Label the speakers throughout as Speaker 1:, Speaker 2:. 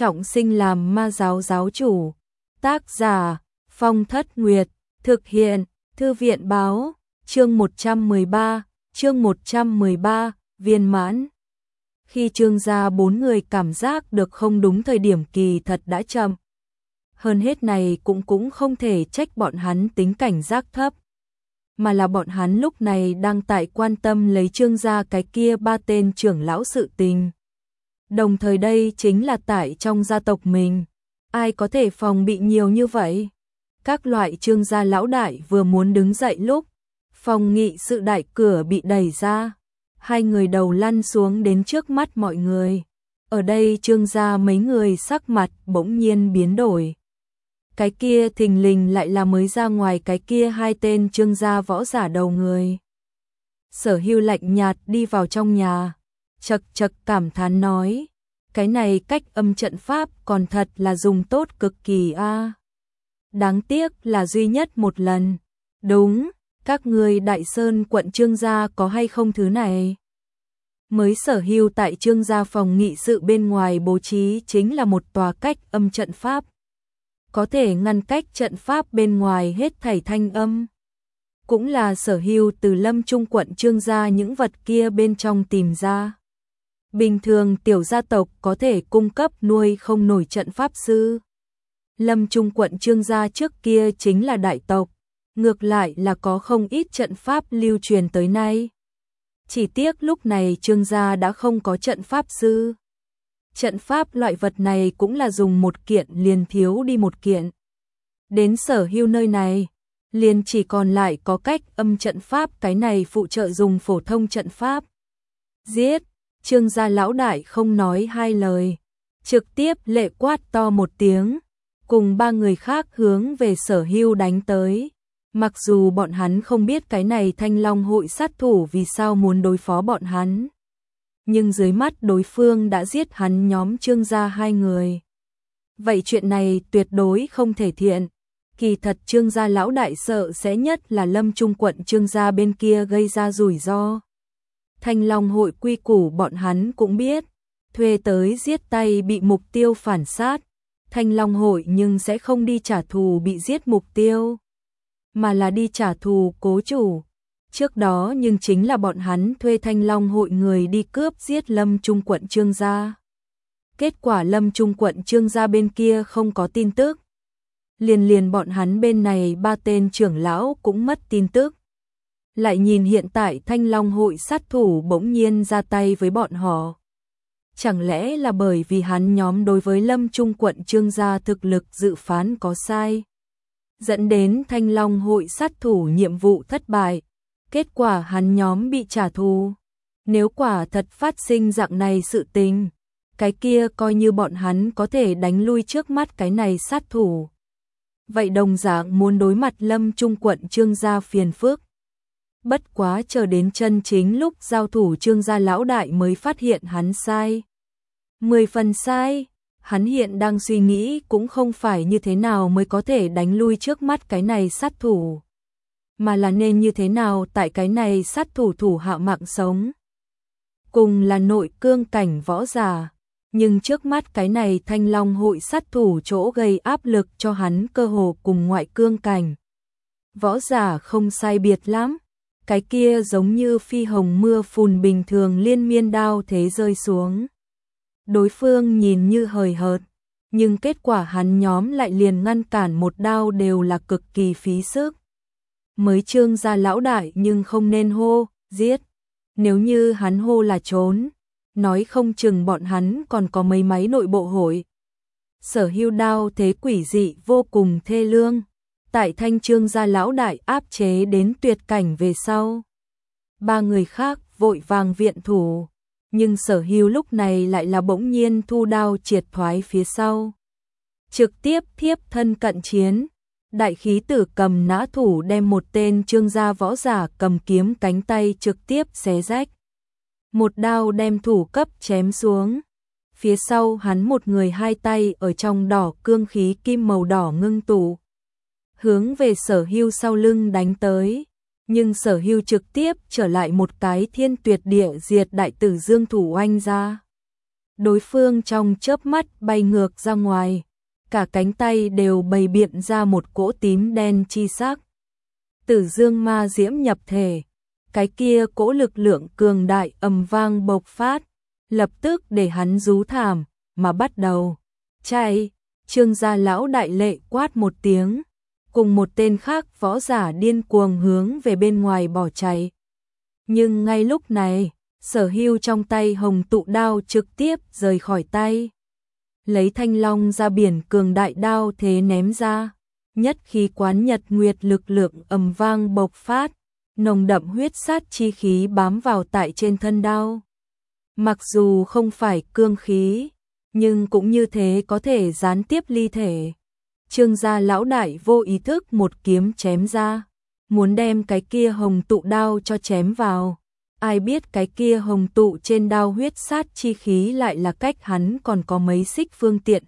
Speaker 1: trọng sinh làm ma giáo giáo chủ. Tác giả Phong Thất Nguyệt. Thực hiện Thư viện báo. Chương 113, viên mãn. Khi Trương gia 4 người cảm giác được không đúng thời điểm kỳ thật đã chậm. Hơn hết này cũng không thể trách bọn hắn tính cảnh giác thấp, mà là bọn hắn lúc này đang tại quan tâm lấy Trương gia cái kia 3 tên trưởng lão sự tình. Đồng thời đây chính là tại trong gia tộc mình, ai có thể phòng bị nhiều như vậy. Các loại Trương gia lão đại vừa muốn đứng dậy lúc phòng nghị sự đại cửa bị đẩy ra, hai người đầu lăn xuống đến trước mắt mọi người. Ở đây Trương gia mấy người sắc mặt bỗng nhiên biến đổi. Cái kia thình lình lại là mới ra ngoài cái kia 2 tên Trương gia võ giả đầu người. Sở Hưu lạnh nhạt đi vào trong nhà, chậc chậc cảm thán nói, cái này cách âm trận pháp còn thật là dùng tốt cực kỳ a. Đáng tiếc là duy nhất một lần. Đúng, các người Đại Sơn quận Trương gia có hay không thứ này? Mới Sở Hưu tại Trương gia phòng nghị sự bên ngoài bố trí chính là một tòa cách âm trận pháp, có thể ngăn cách trận pháp bên ngoài hết thảy thanh âm. Cũng là Sở Hưu từ Lâm Trung quận Trương gia những vật kia bên trong tìm ra. Bình thường tiểu gia tộc có thể cung cấp nuôi không nổi trận pháp sư. Lâm Trung quận Trương gia trước kia chính là đại tộc, ngược lại là có không ít trận pháp lưu truyền tới nay. Chỉ tiếc lúc này Trương gia đã không có trận pháp sư. Trận pháp loại vật này cũng là dùng một kiện liền thiếu đi một kiện. Đến Sở Hưu nơi này, liền chỉ còn lại có cách âm trận pháp cái này phụ trợ dùng phổ thông trận pháp. Giết! Trương gia lão đại không nói hai lời, trực tiếp lệ quát to một tiếng, cùng 3 người khác hướng về Sở Hưu đánh tới. Mặc dù bọn hắn không biết cái này Thanh Long hội sát thủ vì sao muốn đối phó bọn hắn, nhưng dưới mắt đối phương đã giết hắn nhóm Trương gia 2 người. Vậy chuyện này tuyệt đối không thể thiện. Kỳ thật Trương gia lão đại sợ sẽ nhất là Lâm Trung quận Trương gia bên kia gây ra rủi ro. Thanh Long hội quy củ bọn hắn cũng biết, thuê tới giết tay bị mục tiêu phản sát. Thanh Long hội nhưng sẽ không đi trả thù bị giết mục tiêu, mà là đi trả thù cố chủ. Trước đó nhưng chính là bọn hắn thuê Thanh Long hội người đi cướp giết Lâm Trung quận Trương gia. Kết quả Lâm Trung quận Trương gia bên kia không có tin tức. Liền bọn hắn bên này 3 tên trưởng lão cũng mất tin tức. Lại nhìn hiện tại Thanh Long hội sát thủ bỗng nhiên ra tay với bọn họ. Chẳng lẽ là bởi vì hắn nhóm đối với Lâm Trung quận Trương gia thực lực dự phán có sai, dẫn đến Thanh Long hội sát thủ nhiệm vụ thất bại, kết quả hắn nhóm bị trả thù. Nếu quả thật phát sinh dạng này sự tình, cái kia coi như bọn hắn có thể đánh lui trước mắt cái này sát thủ, vậy đồng dạng muốn đối mặt Lâm Trung quận Trương gia phiền phức. Bất quá chờ đến chân chính lúc giao thủ Trương gia lão đại mới phát hiện hắn sai. 10 phần sai, hắn hiện đang suy nghĩ cũng không phải như thế nào mới có thể đánh lui trước mắt cái này sát thủ, mà là nên như thế nào tại cái này sát thủ thủ hạ mạng sống. Cùng là nội cương cảnh võ giả, nhưng trước mắt cái này Thanh Long hội sát thủ chỗ gây áp lực cho hắn cơ hồ cùng ngoại cương cảnh võ giả không sai biệt lắm. Cái kia giống như phi hồng mưa phùn bình thường liên miên đao thế rơi xuống. Đối phương nhìn như hời hợt, nhưng kết quả hắn nhóm lại liền ngăn cản một đao đều là cực kỳ phí sức. Mới Trương gia lão đại nhưng không nên hô, giết. Nếu như hắn hô là trốn, nói không chừng bọn hắn còn có mấy máy nội bộ hội. Sở Hưu đao thế quỷ dị vô cùng thê lương. Tại Thanh Trương gia lão đại áp chế đến tuyệt cảnh về sau, 3 người khác vội vàng viện thủ, nhưng Sở Hưu lúc này lại là bỗng nhiên thu đao triệt thoái phía sau, trực tiếp thiếp thân cận chiến. Đại khí tử cầm nã thủ đem một tên Trương gia võ giả cầm kiếm cánh tay trực tiếp xé rách, một đao đem thủ cấp chém xuống. Phía sau hắn một người 2 tay ở trong đỏ cương khí kim màu đỏ ngưng tụ, hướng về Sở Hưu sau lưng đánh tới, nhưng Sở Hưu trực tiếp trở lại một cái thiên tuyệt địa diệt đại tử dương thủ oanh ra. đối phương trong chớp mắt bay ngược ra ngoài, cả cánh tay đều bày biện ra một cỗ tím đen chi sắc. Tử dương ma diễm nhập thể, cái kia cỗ lực lượng cường đại ầm vang bộc phát, lập tức để hắn rú thảm, mà bắt đầu chạy. Trương gia lão đại lệ quát một tiếng, cùng một tên khác võ giả điên cuồng hướng về bên ngoài bỏ chạy. Nhưng ngay lúc này, Sở Hưu trong tay hồng tụ đao trực tiếp rời khỏi tay. Lấy thanh long ra biển cường đại đao thế ném ra, nhất khí quán nhật nguyệt lực lượng ầm vang bộc phát, nồng đậm huyết sát chi khí bám vào tại trên thân đao. Mặc dù không phải cương khí, nhưng cũng như thế có thể gián tiếp ly thể. Trương gia lão đại vô ý thức một kiếm chém ra, muốn đem cái kia hồng tụ đao cho chém vào. Ai biết cái kia hồng tụ trên đao huyết sát chi khí lại là cách hắn còn có mấy xích phương tiện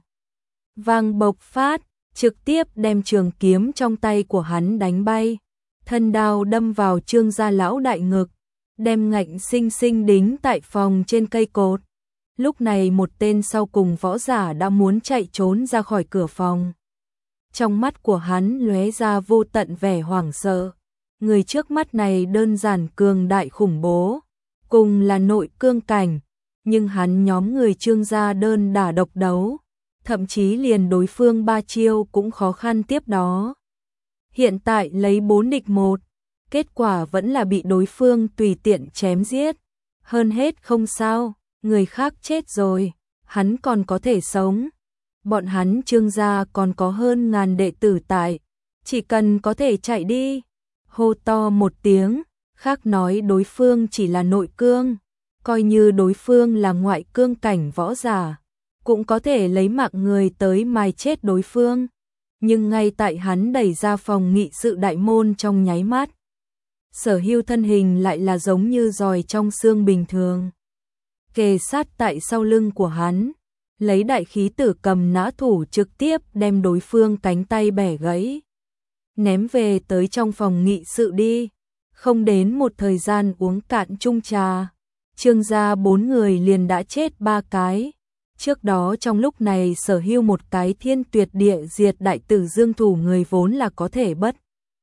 Speaker 1: vang bộc phát, trực tiếp đem trường kiếm trong tay của hắn đánh bay. Thân đao đâm vào Trương gia lão đại ngực, đem ngạnh sinh sinh đính tại phòng trên cây cột. Lúc này một tên sau cùng võ giả đã muốn chạy trốn ra khỏi cửa phòng. Trong mắt của hắn lóe ra vô tận vẻ hoảng sợ. Người trước mắt này đơn giản cường đại khủng bố, cùng là nội cương cảnh, nhưng hắn nhóm người Trương gia đơn đả độc đấu, thậm chí liền đối phương 3 chiêu cũng khó khăn tiếp đó. Hiện tại lấy 4 địch 1, kết quả vẫn là bị đối phương tùy tiện chém giết. Hơn hết không sao, người khác chết rồi, hắn còn có thể sống. Bọn hắn Trương gia còn có hơn ngàn đệ tử tại, chỉ cần có thể chạy đi. Hô to một tiếng, khác nói đối phương chỉ là nội cương, coi như đối phương là ngoại cương cảnh võ giả, cũng có thể lấy mạng người tới mài chết đối phương. Nhưng ngay tại hắn đẩy ra phòng nghị sự đại môn trong nháy mắt, Sở Hưu thân hình lại là giống như giòi trong xương bình thường, kề sát tại sau lưng của hắn, lấy đại khí tử cầm nã thủ trực tiếp đem đối phương cánh tay bẻ gãy. Ném về tới trong phòng nghị sự đi. Không đến một thời gian uống cạn chung trà, Trương gia 4 người liền đã chết 3 cái. Trước đó trong lúc này Sở Hưu một cái thiên tuyệt địa diệt đại tử dương thủ người vốn là có thể bất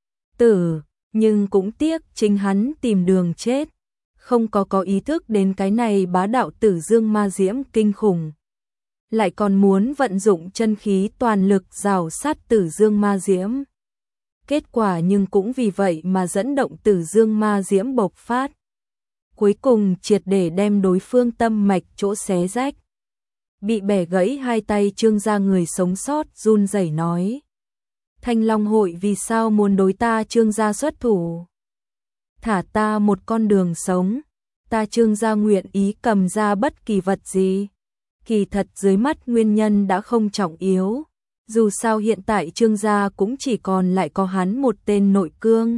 Speaker 1: tử, nhưng cũng tiếc chính hắn tìm đường chết, không có ý thức đến cái này bá đạo tử dương ma diễm kinh khủng. Lại còn muốn vận dụng chân khí toàn lực rào sát tử dương ma diễm. Kết quả nhưng cũng vì vậy mà dẫn động tử dương ma diễm bộc phát. Cuối cùng triệt để đem đối phương tâm mạch chỗ xé rách. Bị bẻ gãy 2 tay Trương gia người sống sót run rẩy nói. Thanh Long hội vì sao muốn đối ta Trương gia xuất thủ? Thả ta một con đường sống, ta Trương gia nguyện ý cầm ra bất kỳ vật gì. Kỳ thật dưới mắt nguyên nhân đã không trọng yếu. Dù sao hiện tại Trương gia cũng chỉ còn lại có hắn một tên nội cương.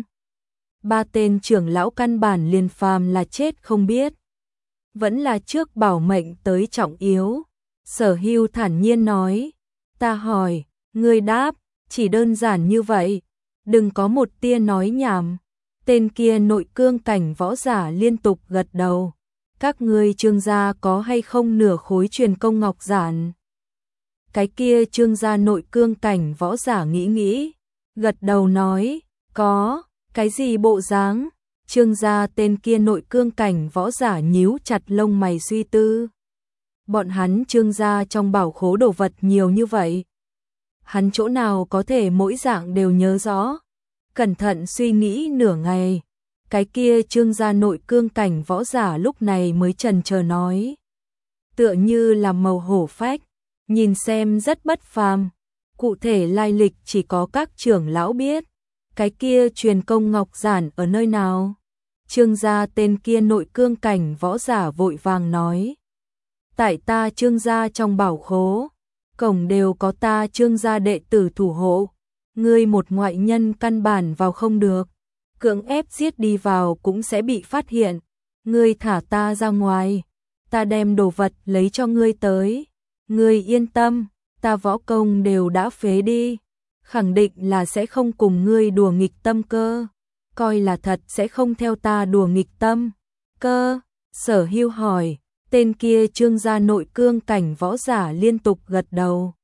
Speaker 1: 3 tên trưởng lão căn bản liền phàm là chết không biết. Vẫn là trước bảo mệnh tới trọng yếu. Sở Hưu thản nhiên nói. Ta hỏi, ngươi đáp, chỉ đơn giản như vậy. Đừng có một tia nói nhảm. Tên kia nội cương cảnh võ giả liên tục gật đầu. Các ngươi Trương gia có hay không nửa khối truyền công ngọc giản? Cái kia Trương gia nội cương cảnh võ giả nghĩ, gật đầu nói, có, cái gì bộ dáng? Trương gia tên kia nội cương cảnh võ giả nhíu chặt lông mày suy tư. Bọn hắn Trương gia trong bảo khố đồ vật nhiều như vậy. Hắn chỗ nào có thể mỗi dạng đều nhớ rõ. Cẩn thận suy nghĩ nửa ngày. Cái kia Trương gia nội cương cảnh võ giả lúc này mới chần chờ nói. Tựa như là màu hổ phách. Nhìn xem rất bất phàm, cụ thể lai lịch chỉ có các trưởng lão biết. Cái kia truyền công ngọc giản ở nơi nào? Trương gia tên kia nội cương cảnh võ giả vội vàng nói. Tại ta Trương gia trong bảo khố, cổng đều có ta Trương gia đệ tử thủ hộ. Ngươi một ngoại nhân căn bản vào không được, cưỡng ép giết đi vào cũng sẽ bị phát hiện. Ngươi thả ta ra ngoài, ta đem đồ vật lấy cho ngươi tới. Ngươi yên tâm, ta võ công đều đã phế đi, khẳng định là sẽ không cùng ngươi đùa nghịch tâm cơ, coi là thật sẽ không theo ta đùa nghịch tâm cơ. Sở Hưu hỏi, Tên kia Trương gia nội cương cảnh võ giả liên tục gật đầu.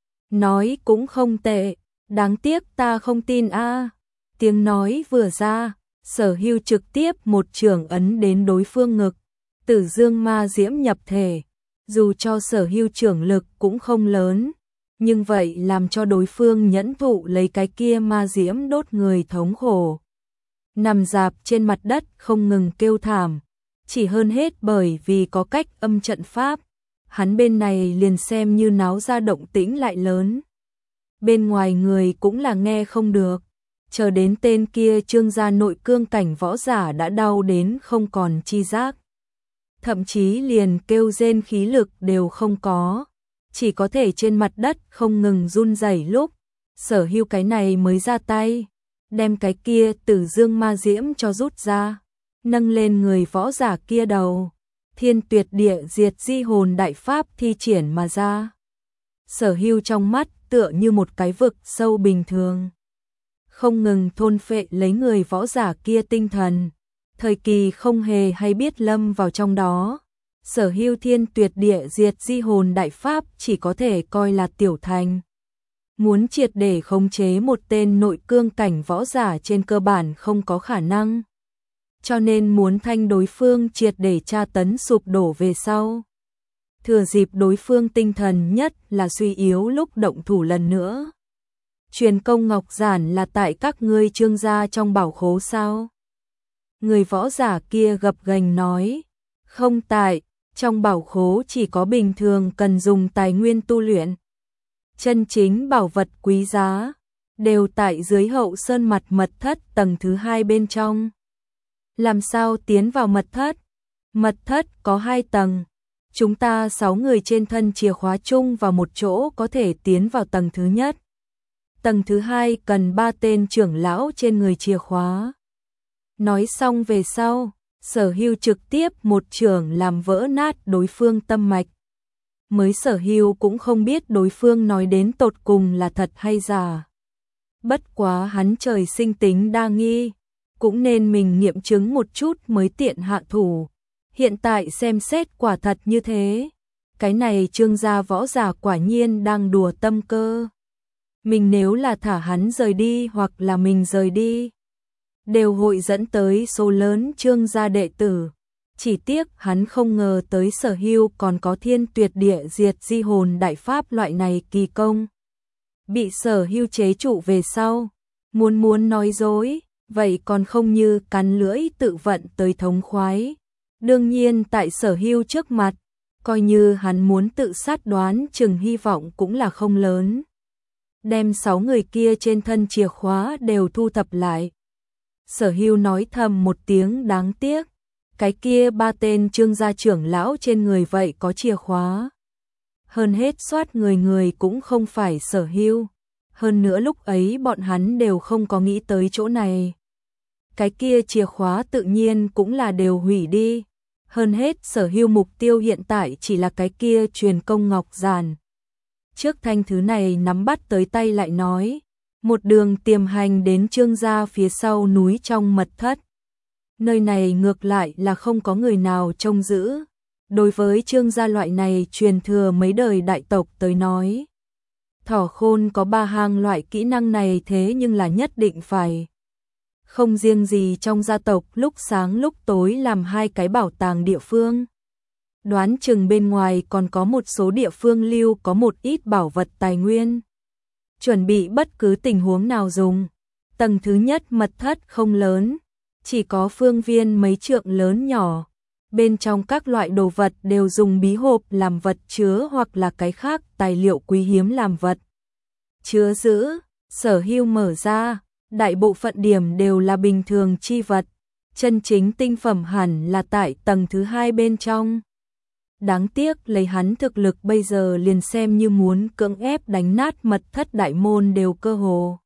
Speaker 1: Nói cũng không tệ, đáng tiếc ta không tin a. Tiếng nói vừa ra, Sở Hưu trực tiếp một chưởng ấn đến đối phương ngực. Tử dương ma diễm nhập thể, dù cho Sở Hưu chưởng lực cũng không lớn, nhưng vậy làm cho đối phương nhẫn thụ lấy cái kia ma diễm đốt người thống khổ. Nằm rạp trên mặt đất không ngừng kêu thảm, chỉ hơn hết bởi vì có cách âm trận pháp, hắn bên này liền xem như náo ra động tĩnh lại lớn. Bên ngoài người cũng là nghe không được, chờ đến tên kia Trương gia nội cương cảnh võ giả đã đau đến không còn chi giác. Thậm chí liền kêu rên khí lực đều không có, chỉ có thể trên mặt đất không ngừng run rẩy lúc, Sở Hưu cái này mới ra tay, đem cái kia tử dương ma diễm cho rút ra, nâng lên người võ giả kia đầu, thiên tuyệt địa diệt di hồn đại pháp thi triển mà ra. Sở Hưu trong mắt tựa như một cái vực sâu bình thường, không ngừng thôn phệ lấy người võ giả kia tinh thần, thời kỳ không hề hay biết lâm vào trong đó. Sở Hưu thiên tuyệt địa diệt di hồn đại pháp chỉ có thể coi là tiểu thành. Muốn triệt để khống chế một tên nội cương cảnh võ giả trên cơ bản không có khả năng. Cho nên muốn thanh đối phương triệt để tra tấn sụp đổ về sau. Thừa dịp đối phương tinh thần nhất là suy yếu lúc động thủ lần nữa. Truyền công ngọc giản là tại các ngươi Trương gia trong bảo khố sao? Người võ giả kia gập ghềnh nói, không tại, trong bảo khố chỉ có bình thường cần dùng tài nguyên tu luyện. Chân chính bảo vật quý giá, đều tại dưới hậu sơn mặt mật thất tầng thứ 2 bên trong. Làm sao tiến vào mật thất? Mật thất có 2 tầng, chúng ta 6 người trên thân chìa khóa chung vào một chỗ có thể tiến vào tầng thứ nhất. Tầng thứ 2 cần 3 tên trưởng lão trên người chìa khóa. Nói xong về sau, Sở Hưu trực tiếp một chưởng làm vỡ nát đối phương tâm mạch. Mới Sở Hưu cũng không biết đối phương nói đến tột cùng là thật hay giả. Bất quá hắn trời sinh tính đa nghi, cũng nên mình nghiệm chứng một chút mới tiện hạ thủ. Hiện tại xem xét quả thật như thế, cái này Trương gia võ giả quả nhiên đang đùa tâm cơ. Mình nếu là thả hắn rời đi hoặc là mình rời đi, đều hội dẫn tới số lớn Trương gia đệ tử. Chỉ tiếc hắn không ngờ tới Sở Hưu còn có thiên tuyệt địa diệt di hồn đại pháp loại này kỳ công. Bị Sở Hưu chế trụ về sau, muốn nói dối, vậy còn không như cắn lưỡi tự vận tới thống khoái. Đương nhiên tại Sở Hưu trước mặt, coi như hắn muốn tự sát đoán chừng hy vọng cũng là không lớn. Đem 6 người kia trên thân chìa khóa đều thu thập lại. Sở Hưu nói thầm một tiếng đáng tiếc, cái kia 3 tên Trương gia trưởng lão trên người vậy có chìa khóa. Hơn hết soát người cũng không phải Sở Hưu. Hơn nữa lúc ấy bọn hắn đều không có nghĩ tới chỗ này. Cái kia chìa khóa tự nhiên cũng là đều hủy đi. Hơn hết Sở Hưu mục tiêu hiện tại chỉ là cái kia truyền công ngọc giản. Trước thanh thứ này nắm bắt tới tay lại nói, một đường tiềm hành đến Trương gia phía sau núi trong mật thất. Nơi này ngược lại là không có người nào trông giữ. Đối với Trương gia loại này truyền thừa mấy đời đại tộc tới nói, Thỏ Khôn có 3 hang loại kỹ năng này thế nhưng là nhất định phải. Không riêng gì trong gia tộc lúc sáng lúc tối làm 2 cái bảo tàng địa phương. Đoán chừng bên ngoài còn có một số địa phương lưu có một ít bảo vật tài nguyên. Chuẩn bị bất cứ tình huống nào dùng. Tầng thứ nhất mật thất không lớn, chỉ có phương viên mấy trượng lớn nhỏ. Bên trong các loại đồ vật đều dùng bí hộp làm vật chứa hoặc là cái khác tài liệu quý hiếm làm vật chứa giữ. Sở Hưu mở ra, đại bộ phận điểm đều là bình thường chi vật, chân chính tinh phẩm hẳn là tại tầng thứ 2 bên trong. Đáng tiếc lấy hắn thực lực bây giờ liền xem như muốn cưỡng ép đánh nát mật thất đại môn đều cơ hồ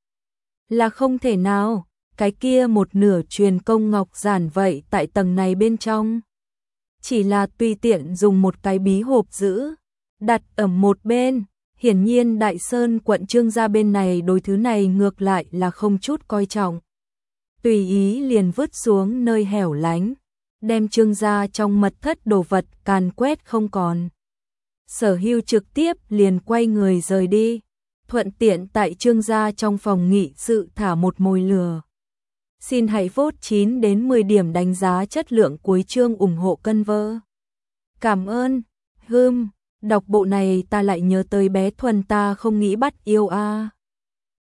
Speaker 1: là không thể nào. Cái kia một nửa truyền công ngọc giản vậy tại tầng này bên trong, chỉ là tùy tiện dùng một cái bí hộp giữ, đặt ở một bên. Hiển nhiên Đại Sơn quận Trương gia bên này đối thứ này ngược lại là không chút coi trọng, tùy ý liền vứt xuống nơi hẻo lánh. đem Trương gia trong mật thất đồ vật càn quét không còn. Sở Hưu trực tiếp liền quay người rời đi, thuận tiện tại Trương gia trong phòng nghị sự thả một mồi lửa. Xin hãy vote 9 đến 10 điểm đánh giá chất lượng cuối chương ủng hộ cân vơ. Cảm ơn. Đọc bộ này ta lại nhớ tới bé Thuần ta không nghĩ bắt yêu a.